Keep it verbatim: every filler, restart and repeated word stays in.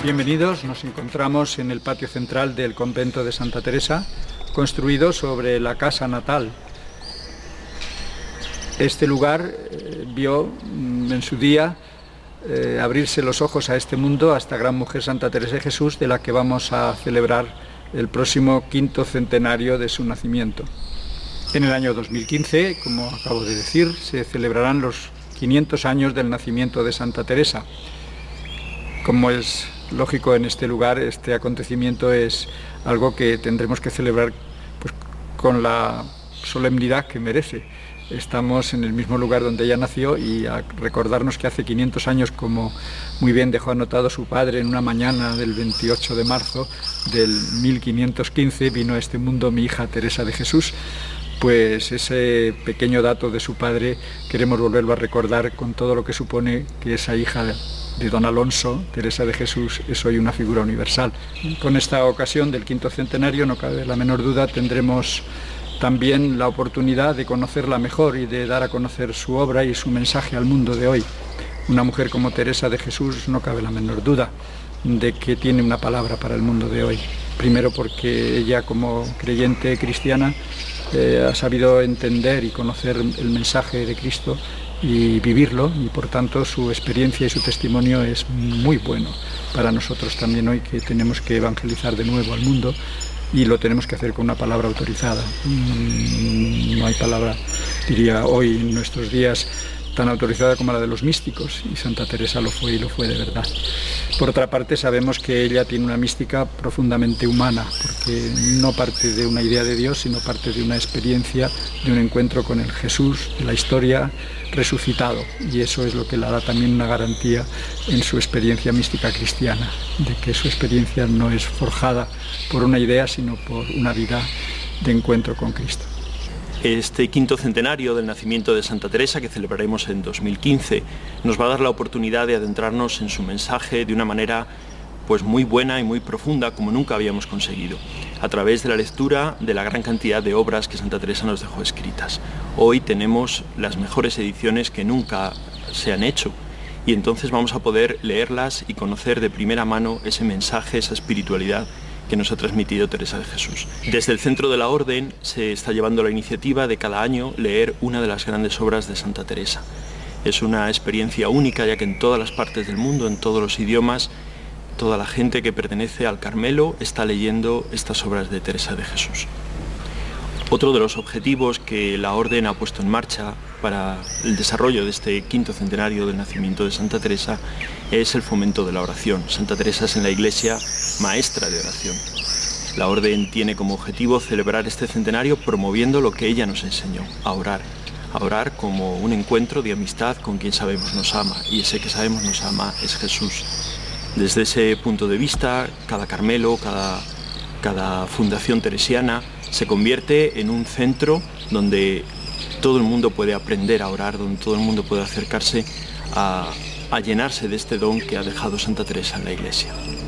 Bienvenidos, nos encontramos en el patio central del convento de Santa Teresa, construido sobre la casa natal. Este lugar eh, vio en su día eh, abrirse los ojos a este mundo a esta gran mujer Santa Teresa de Jesús, de la que vamos a celebrar el próximo quinto centenario de su nacimiento. En el año dos mil quince, como acabo de decir, se celebrarán los quinientos años del nacimiento de Santa Teresa. Como es lógico en este lugar, este acontecimiento es algo que tendremos que celebrar pues, con la solemnidad que merece. Estamos en el mismo lugar donde ella nació y a recordarnos que hace quinientos años, como muy bien dejó anotado su padre en una mañana del veintiocho de marzo del mil quinientos quince, vino a este mundo mi hija Teresa de Jesús. Pues ese pequeño dato de su padre queremos volverlo a recordar con todo lo que supone que esa hija de, de don Alonso, Teresa de Jesús, es hoy una figura universal. Con esta ocasión del quinto centenario, no cabe la menor duda, tendremos también la oportunidad de conocerla mejor y de dar a conocer su obra y su mensaje al mundo de hoy. Una mujer como Teresa de Jesús, no cabe la menor duda de que tiene una palabra para el mundo de hoy. Primero porque ella, como creyente cristiana, eh, ha sabido entender y conocer el mensaje de Cristo y vivirlo, y por tanto su experiencia y su testimonio es muy bueno para nosotros también hoy, que tenemos que evangelizar de nuevo al mundo, y lo tenemos que hacer con una palabra autorizada. No hay palabra, diría hoy en nuestros días, tan autorizada como la de los místicos, y Santa Teresa lo fue y lo fue de verdad. Por otra parte, sabemos que ella tiene una mística profundamente humana, porque no parte de una idea de Dios, sino parte de una experiencia, de un encuentro con el Jesús de la historia resucitado, y eso es lo que le da también una garantía en su experiencia mística cristiana, de que su experiencia no es forjada por una idea, sino por una vida de encuentro con Cristo. Este quinto centenario del nacimiento de Santa Teresa, que celebraremos en dos mil quince, nos va a dar la oportunidad de adentrarnos en su mensaje de una manera pues muy buena y muy profunda, como nunca habíamos conseguido, a través de la lectura de la gran cantidad de obras que Santa Teresa nos dejó escritas. Hoy tenemos las mejores ediciones que nunca se han hecho, y entonces vamos a poder leerlas y conocer de primera mano ese mensaje, esa espiritualidad que nos ha transmitido Teresa de Jesús. Desde el Centro de la Orden se está llevando la iniciativa de cada año leer una de las grandes obras de Santa Teresa. Es una experiencia única, ya que en todas las partes del mundo, en todos los idiomas, toda la gente que pertenece al Carmelo está leyendo estas obras de Teresa de Jesús. Otro de los objetivos que la Orden ha puesto en marcha para el desarrollo de este quinto centenario del nacimiento de Santa Teresa es el fomento de la oración. Santa Teresa es en la Iglesia maestra de oración. La Orden tiene como objetivo celebrar este centenario promoviendo lo que ella nos enseñó, a orar. A orar como un encuentro de amistad con quien sabemos nos ama, y ese que sabemos nos ama es Jesús. Desde ese punto de vista, cada Carmelo, cada, cada fundación teresiana se convierte en un centro donde todo el mundo puede aprender a orar, donde todo el mundo puede acercarse a, a llenarse de este don que ha dejado Santa Teresa en la Iglesia.